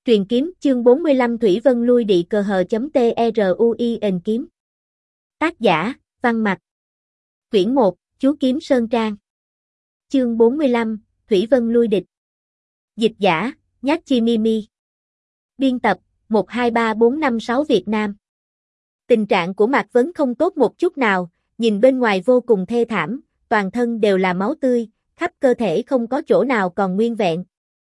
Truyền kiếm chương 45 Thủy Vân lui đị cờ hờ.trui kiếm. Tác giả, Văn Mặc. Quyển 1, Chú Kiếm Sơn Trang. Chương 45, Thủy Vân lui địch. Dịch giả, Nhát Chi Mimi. Biên tập, 123456 Việt Nam. Tình trạng của Mạc Vấn không tốt một chút nào, nhìn bên ngoài vô cùng thê thảm, toàn thân đều là máu tươi, khắp cơ thể không có chỗ nào còn nguyên vẹn.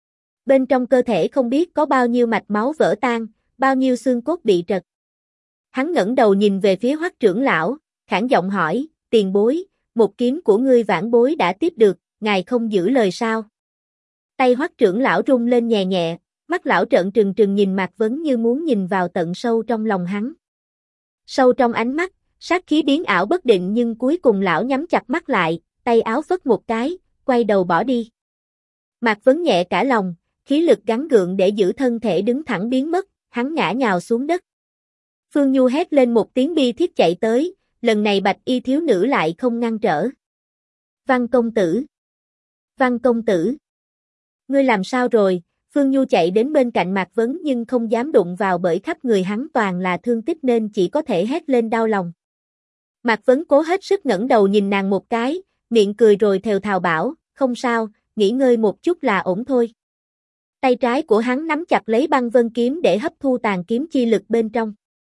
Bên trong cơ thể không biết có bao nhiêu mạch máu vỡ tan, bao nhiêu xương cốt bị trật. Hắn ngẩng đầu nhìn về phía Hoắc trưởng lão, khản giọng hỏi, tiền bối, một kiếm của ngươi vãn bối đã tiếp được, ngài không giữ lời sao? Tay Hoắc trưởng lão rung lên nhẹ nhẹ, mắt lão trợn trừng trừng nhìn Mạc Vấn như muốn nhìn vào tận sâu trong lòng hắn. Sâu trong ánh mắt, sát khí biến ảo bất định nhưng cuối cùng lão nhắm chặt mắt lại, tay áo phất một cái, quay đầu bỏ đi. Mạc Vấn nhẹ cả lòng, khí lực gắng gượng để giữ thân thể đứng thẳng biến mất, hắn ngã nhào xuống đất. Phương Nhu hét lên một tiếng bi thiết chạy tới, lần này bạch y thiếu nữ lại không ngăn trở. Văn công tử! Văn công tử! Ngươi làm sao rồi? Phương Nhu chạy đến bên cạnh Mạc Vấn nhưng không dám đụng vào bởi khắp người hắn toàn là thương tích nên chỉ có thể hét lên đau lòng. Mạc Vấn cố hết sức ngẩng đầu nhìn nàng một cái, miệng cười rồi thều thào bảo, không sao, nghỉ ngơi một chút là ổn thôi. Tay trái của hắn nắm chặt lấy băng vân kiếm để hấp thu tàn kiếm chi lực bên trong.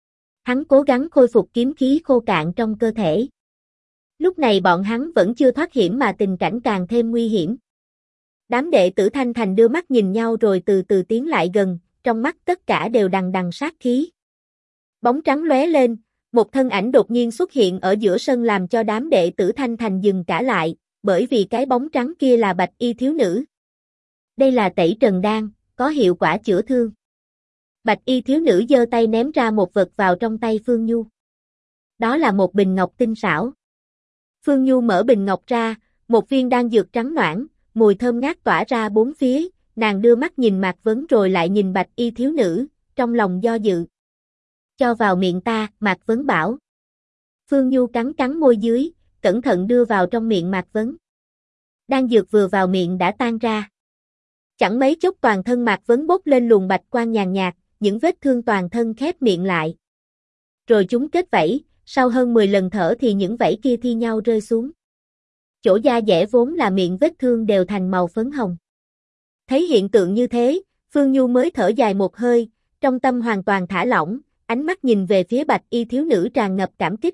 Hắn cố gắng khôi phục kiếm khí khô cạn trong cơ thể. Lúc này bọn hắn vẫn chưa thoát hiểm mà tình cảnh càng thêm nguy hiểm. Đám đệ tử Thanh Thành đưa mắt nhìn nhau rồi từ từ tiến lại gần, trong mắt tất cả đều đằng đằng sát khí. Bóng trắng lóe lên, một thân ảnh đột nhiên xuất hiện ở giữa sân làm cho đám đệ tử Thanh Thành dừng cả lại, bởi vì cái bóng trắng kia là bạch y thiếu nữ. Đây là tẩy trần đan, có hiệu quả chữa thương. Bạch y thiếu nữ giơ tay ném ra một vật vào trong tay Phương Nhu. Đó là một bình ngọc tinh xảo. Phương Nhu mở bình ngọc ra, một viên đan dược trắng noãn, mùi thơm ngát tỏa ra bốn phía, nàng đưa mắt nhìn Mạc Vấn rồi lại nhìn bạch y thiếu nữ, trong lòng do dự. Cho vào miệng ta, Mạc Vấn bảo. Phương Nhu cắn cắn môi dưới, cẩn thận đưa vào trong miệng Mạc Vấn. Đan dược vừa vào miệng đã tan ra. Chẳng mấy chốc toàn thân Mạc Vấn bốc lên luồng bạch quang nhàn nhạt, những vết thương toàn thân khép miệng lại. Rồi chúng kết vảy, sau hơn 10 lần thở thì những vảy kia thi nhau rơi xuống. Chỗ da dẻ vốn là miệng vết thương đều thành màu phấn hồng. Thấy hiện tượng như thế, Phương Nhu mới thở dài một hơi, trong tâm hoàn toàn thả lỏng, ánh mắt nhìn về phía bạch y thiếu nữ tràn ngập cảm kích.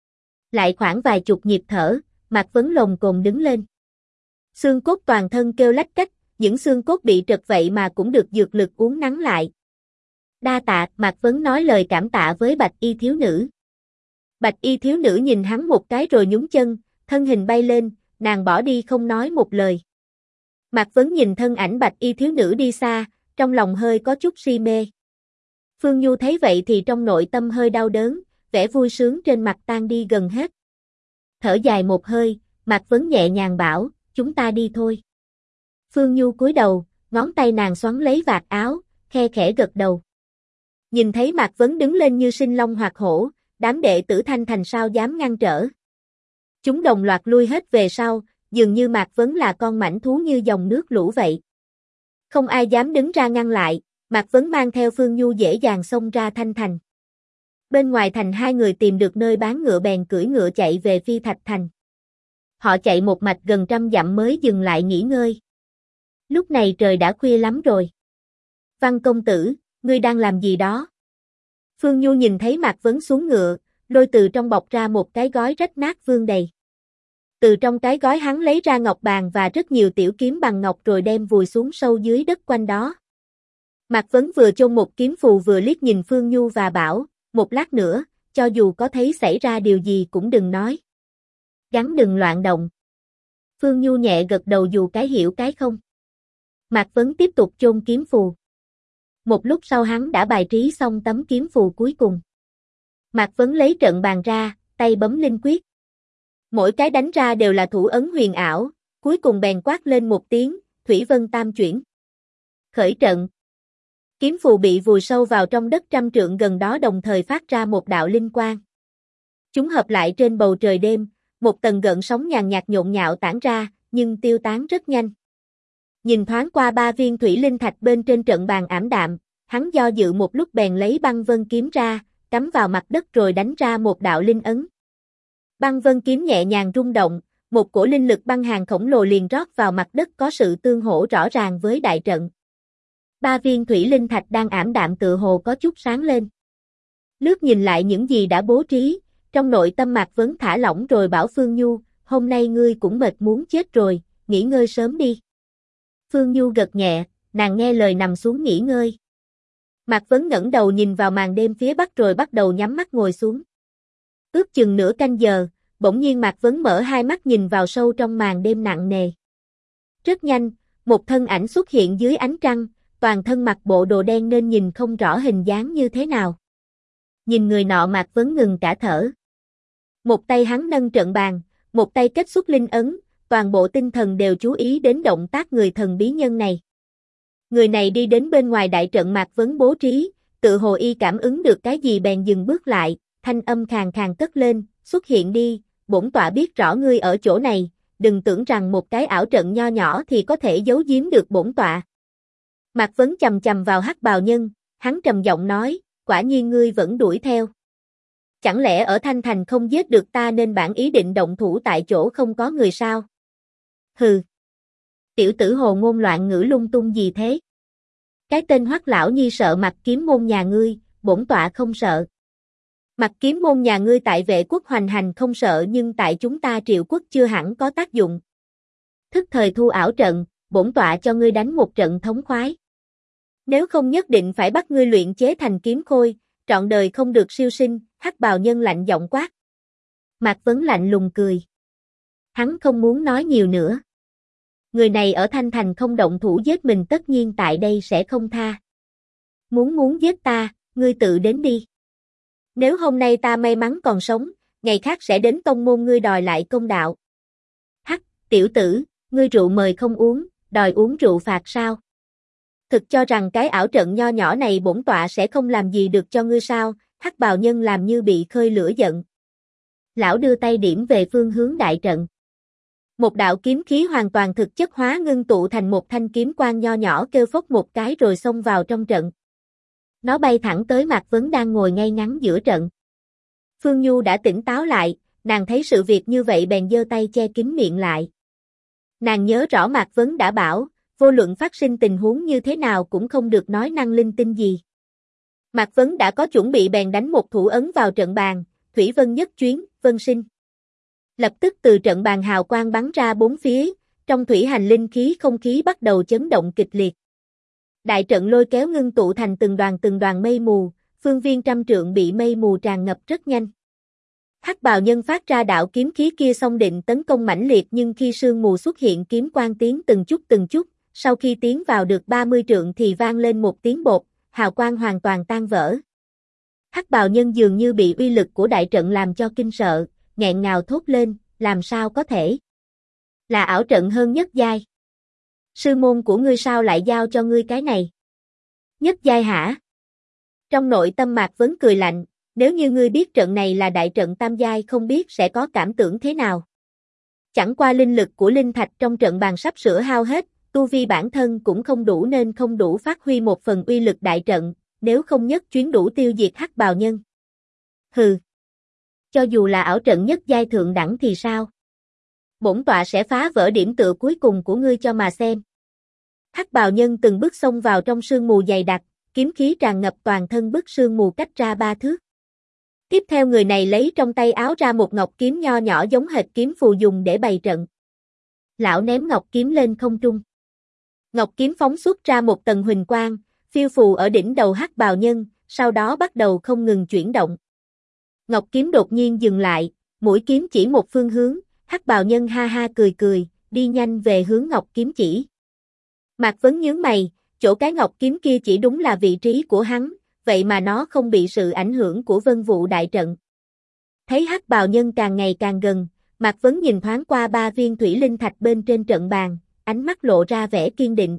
Lại khoảng vài chục nhịp thở, Mạc Vấn lồm cồm đứng lên. Xương cốt toàn thân kêu lách cách, những xương cốt bị trật vậy mà cũng được dược lực uốn nắn lại. Đa tạ, Mạc Vấn nói lời cảm tạ với bạch y thiếu nữ. Bạch y thiếu nữ nhìn hắn một cái rồi nhún chân, thân hình bay lên, nàng bỏ đi không nói một lời. Mạc Vấn nhìn thân ảnh bạch y thiếu nữ đi xa, trong lòng hơi có chút si mê. Phương Nhu thấy vậy thì trong nội tâm hơi đau đớn, vẻ vui sướng trên mặt tan đi gần hết. Thở dài một hơi, Mạc Vấn nhẹ nhàng bảo, chúng ta đi thôi. Phương Nhu cúi đầu, ngón tay nàng xoắn lấy vạt áo, khe khẽ gật đầu. Nhìn thấy Mạc Vấn đứng lên như sinh long hoạt hổ, đám đệ tử Thanh Thành sao dám ngăn trở. Chúng đồng loạt lui hết về sau, dường như Mạc Vấn là con mãnh thú như dòng nước lũ vậy. Không ai dám đứng ra ngăn lại, Mạc Vấn mang theo Phương Nhu dễ dàng xông ra Thanh Thành. Bên ngoài thành hai người tìm được nơi bán ngựa bèn cưỡi ngựa chạy về Phi Thạch Thành. Họ chạy một mạch gần 100 dặm mới dừng lại nghỉ ngơi. Lúc này trời đã khuya lắm rồi. Văn công tử, ngươi đang làm gì đó? Phương Nhu nhìn thấy Mạc Vấn xuống ngựa, lôi từ trong bọc ra một cái gói rách nát vương đầy. Từ trong cái gói hắn lấy ra ngọc bàn và rất nhiều tiểu kiếm bằng ngọc rồi đem vùi xuống sâu dưới đất quanh đó. Mạc Vấn vừa chôn một kiếm phù vừa liếc nhìn Phương Nhu và bảo, một lát nữa, cho dù có thấy xảy ra điều gì cũng đừng nói. Gắng đừng loạn động. Phương Nhu nhẹ gật đầu dù cái hiểu cái không. Mạc Vấn tiếp tục chôn kiếm phù. Một lúc sau hắn đã bài trí xong tấm kiếm phù cuối cùng. Mạc Vấn lấy trận bàn ra, tay bấm linh quyết. Mỗi cái đánh ra đều là thủ ấn huyền ảo, cuối cùng bèn quát lên một tiếng, Thủy Vân Tam chuyển. Khởi trận. Kiếm phù bị vùi sâu vào trong đất 100 trượng gần đó đồng thời phát ra một đạo linh quang. Chúng hợp lại trên bầu trời đêm, một tầng gợn sóng nhàn nhạt nhộn nhạo tản ra, nhưng tiêu tán rất nhanh. Nhìn thoáng qua 3 viên thủy linh thạch bên trên trận bàn ảm đạm, hắn do dự một lúc bèn lấy băng vân kiếm ra, cắm vào mặt đất rồi đánh ra một đạo linh ấn. Băng vân kiếm nhẹ nhàng rung động, một cổ linh lực băng hàn khổng lồ liền rót vào mặt đất có sự tương hỗ rõ ràng với đại trận. 3 viên thủy linh thạch đang ảm đạm tựa hồ có chút sáng lên. Lướt nhìn lại những gì đã bố trí, trong nội tâm Mạc Vấn thả lỏng rồi bảo Phương Nhu, hôm nay ngươi cũng mệt muốn chết rồi, nghỉ ngơi sớm đi. Phương Nhu gật nhẹ, nàng nghe lời nằm xuống nghỉ ngơi. Mạc Vấn ngẩng đầu nhìn vào màn đêm phía bắc rồi bắt đầu nhắm mắt ngồi xuống. Ước chừng nửa canh giờ, bỗng nhiên Mạc Vấn mở hai mắt nhìn vào sâu trong màn đêm nặng nề. Rất nhanh, một thân ảnh xuất hiện dưới ánh trăng, toàn thân mặc bộ đồ đen nên nhìn không rõ hình dáng như thế nào. Nhìn người nọ Mạc Vấn ngừng cả thở. Một tay hắn nâng trận bàn, một tay kết xuất linh ấn, toàn bộ tinh thần đều chú ý đến động tác người thần bí nhân này. Người này đi đến bên ngoài đại trận Mạc Vấn bố trí, tự hồ y cảm ứng được cái gì bèn dừng bước lại, thanh âm khàn khàn cất lên, xuất hiện đi, bổn tọa biết rõ ngươi ở chỗ này, đừng tưởng rằng một cái ảo trận nho nhỏ thì có thể giấu giếm được bổn tọa. Mạc Vấn chầm chầm vào hắc bào nhân, hắn trầm giọng nói, quả nhiên ngươi vẫn đuổi theo. Chẳng lẽ ở Thanh Thành không giết được ta nên bản ý định động thủ tại chỗ không có người sao? Hừ. Tiểu tử hồ ngôn loạn ngữ lung tung gì thế? Cái tên Hoắc lão nhi sợ Mặc Kiếm môn nhà ngươi, bổn tọa không sợ. Mặc Kiếm môn nhà ngươi tại Vệ quốc hoành hành không sợ nhưng tại chúng ta Triệu quốc chưa hẳn có tác dụng. Thức thời thu ảo trận, bổn tọa cho ngươi đánh một trận thống khoái. Nếu không nhất định phải bắt ngươi luyện chế thành kiếm khôi, trọn đời không được siêu sinh, hắc bào nhân lạnh giọng quát. Mạc Vấn lạnh lùng cười. Hắn không muốn nói nhiều nữa. Người này ở Thanh Thành không động thủ giết mình tất nhiên tại đây sẽ không tha. Muốn giết ta, ngươi tự đến đi. Nếu hôm nay ta may mắn còn sống, ngày khác sẽ đến tông môn ngươi đòi lại công đạo. Hắc, tiểu tử, ngươi rượu mời không uống, đòi uống rượu phạt sao? Thực cho rằng cái ảo trận nho nhỏ này bổn tọa sẽ không làm gì được cho ngươi sao? Hắc bào nhân làm như bị khơi lửa giận. Lão đưa tay điểm về phương hướng đại trận. Một đạo kiếm khí hoàn toàn thực chất hóa ngưng tụ thành một thanh kiếm quang nho nhỏ kêu phốc một cái rồi xông vào trong trận. Nó bay thẳng tới Mạc Vấn đang ngồi ngay ngắn giữa trận. Phương Nhu đã tỉnh táo lại, nàng thấy sự việc như vậy bèn giơ tay che kín miệng lại. Nàng nhớ rõ Mạc Vấn đã bảo, vô luận phát sinh tình huống như thế nào cũng không được nói năng linh tinh gì. Mạc Vấn đã có chuẩn bị bèn đánh một thủ ấn vào trận bàn, Thủy Vân nhất chuyến, vân sinh. Lập tức từ trận bàn hào quang bắn ra bốn phía, trong thủy hành linh khí không khí bắt đầu chấn động kịch liệt. Đại trận lôi kéo ngưng tụ thành từng đoàn mây mù, phương viên trăm trượng bị mây mù tràn ngập rất nhanh. Hắc bào nhân phát ra đạo kiếm khí kia xông định tấn công mãnh liệt nhưng khi sương mù xuất hiện kiếm quang tiến từng chút, sau khi tiến vào được 30 trượng thì vang lên một tiếng bột, hào quang hoàn toàn tan vỡ. Hắc bào nhân dường như bị uy lực của đại trận làm cho kinh sợ, nghẹn ngào thốt lên, làm sao có thể? Là ảo trận hơn nhất giai. Sư môn của ngươi sao lại giao cho ngươi cái này? Nhất giai hả? Trong nội tâm Mạc Vấn cười lạnh, nếu như ngươi biết trận này là đại trận tam giai không biết sẽ có cảm tưởng thế nào. Chẳng qua linh lực của linh thạch trong trận bàn sắp sửa hao hết, tu vi bản thân cũng không đủ nên không đủ phát huy một phần uy lực đại trận, nếu không nhất chuyến đủ tiêu diệt hắc bào nhân. Hừ. Cho dù là ảo trận nhất giai thượng đẳng thì sao? Bổn tọa sẽ phá vỡ điểm tựa cuối cùng của ngươi cho mà xem. Hắc bào nhân từng bước xông vào trong sương mù dày đặc, kiếm khí tràn ngập toàn thân bức sương mù cách ra 3 thước. Tiếp theo người này lấy trong tay áo ra một ngọc kiếm nho nhỏ giống hệt kiếm phù dùng để bày trận. Lão ném ngọc kiếm lên không trung. Ngọc kiếm phóng xuất ra một tầng huỳnh quang, phiêu phù ở đỉnh đầu hắc bào nhân, sau đó bắt đầu không ngừng chuyển động. Ngọc kiếm đột nhiên dừng lại, mũi kiếm chỉ một phương hướng, hắc bào nhân ha ha cười, đi nhanh về hướng ngọc kiếm chỉ. Mạc Vấn nhướng mày, chỗ cái ngọc kiếm kia chỉ đúng là vị trí của hắn, vậy mà nó không bị sự ảnh hưởng của vân vụ đại trận. Thấy hắc bào nhân càng ngày càng gần, Mạc Vấn nhìn thoáng qua 3 viên thủy linh thạch bên trên trận bàn, ánh mắt lộ ra vẻ kiên định.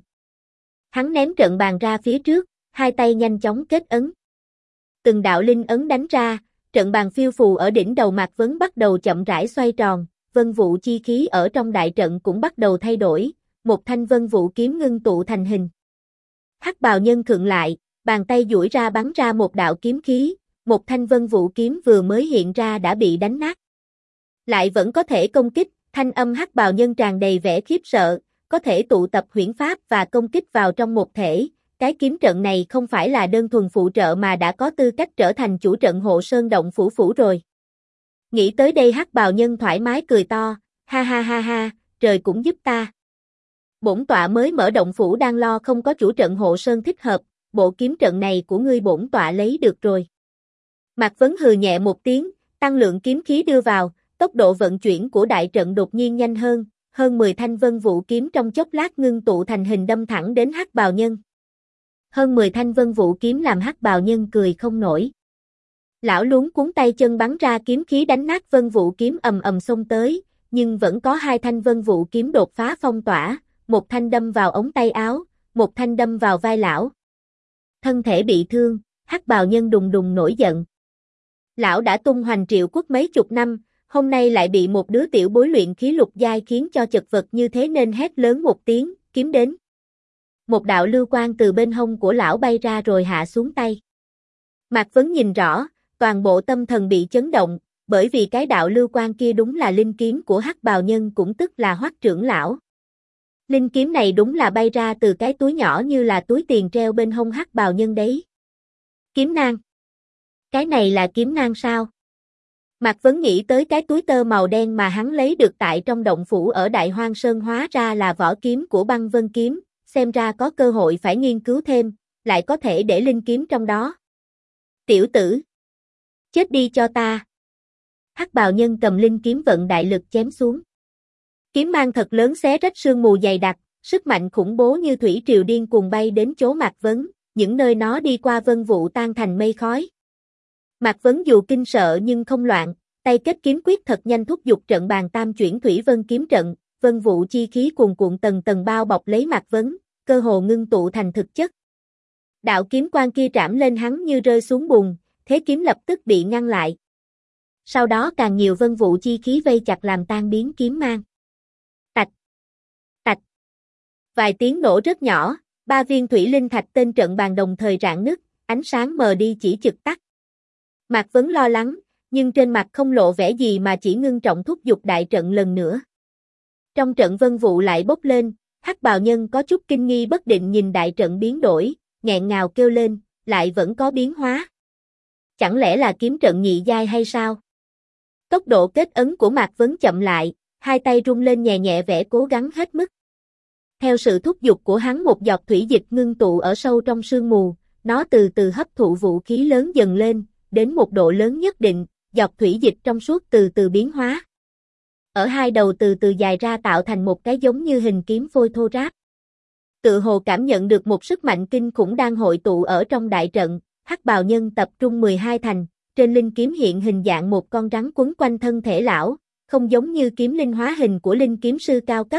Hắn ném trận bàn ra phía trước, hai tay nhanh chóng kết ấn. Từng đạo linh ấn đánh ra, trận bàn phiêu phù ở đỉnh đầu Mạc Vấn bắt đầu chậm rãi xoay tròn, vân vụ chi khí ở trong đại trận cũng bắt đầu thay đổi, một thanh vân vụ kiếm ngưng tụ thành hình. Hắc bào nhân khựng lại, bàn tay duỗi ra bắn ra một đạo kiếm khí, một thanh vân vũ kiếm vừa mới hiện ra đã bị đánh nát. Lại vẫn có thể công kích, thanh âm hắc bào nhân tràn đầy vẻ khiếp sợ, có thể tụ tập huyễn pháp và công kích vào trong một thể. Cái kiếm trận này không phải là đơn thuần phụ trợ mà đã có tư cách trở thành chủ trận hộ sơn động phủ rồi. Nghĩ tới đây hắc bào nhân thoải mái cười to, ha ha ha ha, trời cũng giúp ta. Bổn tọa mới mở động phủ đang lo không có chủ trận hộ sơn thích hợp, bộ kiếm trận này của ngươi bổn tọa lấy được rồi. Mạc Vấn hừ nhẹ một tiếng, tăng lượng kiếm khí đưa vào, tốc độ vận chuyển của đại trận đột nhiên nhanh hơn 10 thanh vân vũ kiếm trong chốc lát ngưng tụ thành hình đâm thẳng đến hắc bào nhân. Hơn 10 thanh vân vũ kiếm làm hắc bào nhân cười không nổi. Lão luống cuốn tay chân bắn ra kiếm khí đánh nát vân vũ kiếm ầm ầm xông tới, nhưng vẫn có 2 thanh vân vũ kiếm đột phá phong tỏa, một thanh đâm vào ống tay áo, một thanh đâm vào vai lão. Thân thể bị thương, hắc bào nhân đùng đùng nổi giận. Lão đã tung hoành triệu quốc mấy chục năm, hôm nay lại bị một đứa tiểu bối luyện khí lục giai khiến cho chật vật như thế nên hét lớn một tiếng, kiếm đến. Một đạo lưu quang từ bên hông của lão bay ra rồi hạ xuống tay. Mạc Vấn nhìn rõ, toàn bộ tâm thần bị chấn động, bởi vì cái đạo lưu quang kia đúng là linh kiếm của hắc bào nhân cũng tức là Hoắc trưởng lão. Linh kiếm này đúng là bay ra từ cái túi nhỏ như là túi tiền treo bên hông hắc bào nhân đấy. Kiếm nang. Cái này là kiếm nang sao? Mạc Vấn nghĩ tới cái túi tơ màu đen mà hắn lấy được tại trong động phủ ở Đại Hoang Sơn hóa ra là vỏ kiếm của Băng Vân kiếm, xem ra có cơ hội phải nghiên cứu thêm, lại có thể để linh kiếm trong đó. Tiểu tử! Chết đi cho ta! Hắc bào nhân cầm linh kiếm vận đại lực chém xuống. Kiếm mang thật lớn xé rách sương mù dày đặc, sức mạnh khủng bố như thủy triều điên cuồng bay đến chỗ Mạc Vấn, những nơi nó đi qua vân vụ tan thành mây khói. Mạc Vấn dù kinh sợ nhưng không loạn, tay kết kiếm quyết thật nhanh thúc giục trận bàn tam chuyển thủy vân kiếm trận, vân vụ chi khí cuồn cuộn tầng tầng bao bọc lấy Mạc Vấn, cơ hồ ngưng tụ thành thực chất. Đạo kiếm quang kia trảm lên hắn như rơi xuống bùn, thế kiếm lập tức bị ngăn lại. Sau đó càng nhiều vân vụ chi khí vây chặt làm tan biến kiếm mang. Tạch, tạch. Vài tiếng nổ rất nhỏ, 3 viên thủy linh thạch tên trận bàn đồng thời rạn nứt, ánh sáng mờ đi chỉ chực tắt. Mạc Vấn lo lắng, nhưng trên mặt không lộ vẻ gì mà chỉ ngưng trọng thúc giục đại trận lần nữa. Trong trận vân vụ lại bốc lên, hắc bào nhân có chút kinh nghi bất định nhìn đại trận biến đổi, nghẹn ngào kêu lên, lại vẫn có biến hóa. Chẳng lẽ là kiếm trận nhị giai hay sao? Tốc độ kết ấn của Mạc Vấn chậm lại, hai tay rung lên nhẹ nhẹ vẽ cố gắng hết mức. Theo sự thúc giục của hắn một giọt thủy dịch ngưng tụ ở sâu trong sương mù, nó từ từ hấp thụ vũ khí lớn dần lên, đến một độ lớn nhất định, giọt thủy dịch trong suốt từ từ biến hóa. Ở hai đầu từ từ dài ra tạo thành một cái giống như hình kiếm phôi thô ráp. Tự hồ cảm nhận được một sức mạnh kinh khủng đang hội tụ ở trong đại trận, hắc bào nhân tập trung 12 thành, trên linh kiếm hiện hình dạng một con rắn quấn quanh thân thể lão, không giống như kiếm linh hóa hình của linh kiếm sư cao cấp.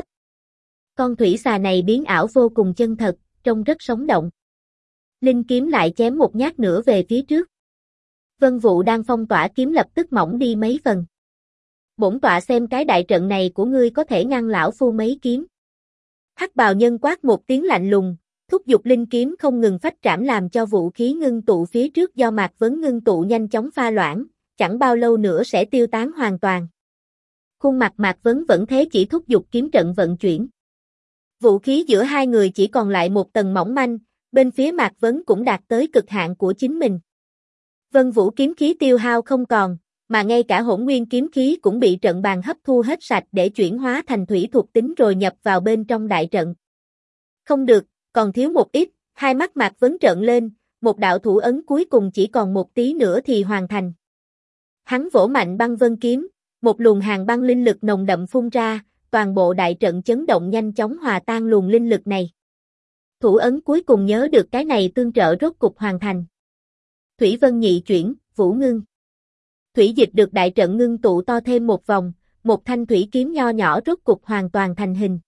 Con thủy xà này biến ảo vô cùng chân thật, trông rất sống động. Linh kiếm lại chém một nhát nữa về phía trước. Vân vụ đang phong tỏa kiếm lập tức mỏng đi mấy phần. Bổn tọa xem cái đại trận này của ngươi có thể ngăn lão phu mấy kiếm. Hắc bào nhân quát một tiếng lạnh lùng, thúc giục linh kiếm không ngừng phách trảm làm cho vũ khí ngưng tụ phía trước do Mạc Vấn ngưng tụ nhanh chóng pha loãng, chẳng bao lâu nữa sẽ tiêu tán hoàn toàn. Khuôn mặt Mạc Vấn vẫn thế chỉ thúc giục kiếm trận vận chuyển. Vũ khí giữa hai người chỉ còn lại một tầng mỏng manh, bên phía Mạc Vấn cũng đạt tới cực hạn của chính mình. Vân vũ kiếm khí tiêu hao không còn, mà ngay cả hỗn nguyên kiếm khí cũng bị trận bàn hấp thu hết sạch để chuyển hóa thành thủy thuộc tính rồi nhập vào bên trong đại trận. Không được, còn thiếu một ít, hai mắt Mạc Vấn trợn lên, một đạo thủ ấn cuối cùng chỉ còn một tí nữa thì hoàn thành. Hắn vỗ mạnh băng vân kiếm, một luồng hàng băng linh lực nồng đậm phun ra, toàn bộ đại trận chấn động nhanh chóng hòa tan luồng linh lực này. Thủ ấn cuối cùng nhớ được cái này tương trợ rốt cục hoàn thành. Thủy vân nhị chuyển, vũ ngưng. Thủy dịch được đại trận ngưng tụ to thêm một vòng, một thanh thủy kiếm nho nhỏ rốt cục hoàn toàn thành hình.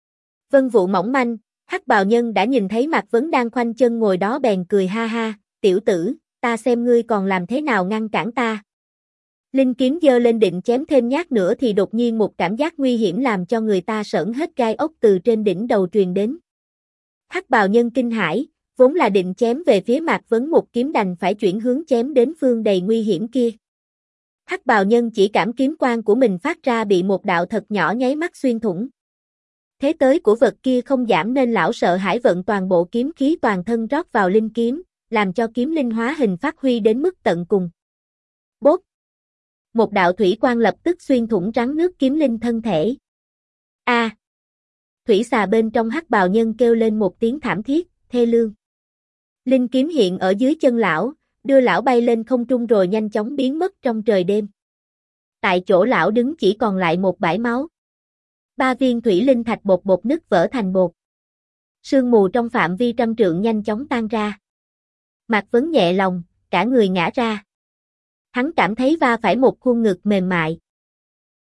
Vân vụ mỏng manh, hắc bào nhân đã nhìn thấy Mạc Vấn đang khoanh chân ngồi đó bèn cười ha ha, tiểu tử, ta xem ngươi còn làm thế nào ngăn cản ta. Linh kiếm giơ lên định chém thêm nhát nữa thì đột nhiên một cảm giác nguy hiểm làm cho người ta sởn hết gai ốc từ trên đỉnh đầu truyền đến. Hắc bào nhân kinh hãi, Vốn là định chém về phía Mạc Vấn một kiếm đành phải chuyển hướng chém đến phương đầy nguy hiểm kia. Hắc bào nhân chỉ cảm kiếm quang của mình phát ra bị một đạo thật nhỏ nháy mắt xuyên thủng. Thế tới của vật kia không giảm nên lão sợ hãi vận toàn bộ kiếm khí toàn thân rót vào linh kiếm, làm cho kiếm linh hóa hình phát huy đến mức tận cùng. Bốp! Một đạo thủy quang lập tức xuyên thủng rắn nước kiếm linh thân thể. A! Thủy xà bên trong hắc bào nhân kêu lên một tiếng thảm thiết, thê lương. Linh kiếm hiện ở dưới chân lão, đưa lão bay lên không trung rồi nhanh chóng biến mất trong trời đêm. Tại chỗ lão đứng chỉ còn lại một bãi máu. 3 viên thủy linh thạch bột bột nứt vỡ thành bột. Sương mù trong phạm vi trăm trượng nhanh chóng tan ra. Mạc Vấn nhẹ lòng, cả người ngã ra. Hắn cảm thấy va phải một khuôn ngực mềm mại,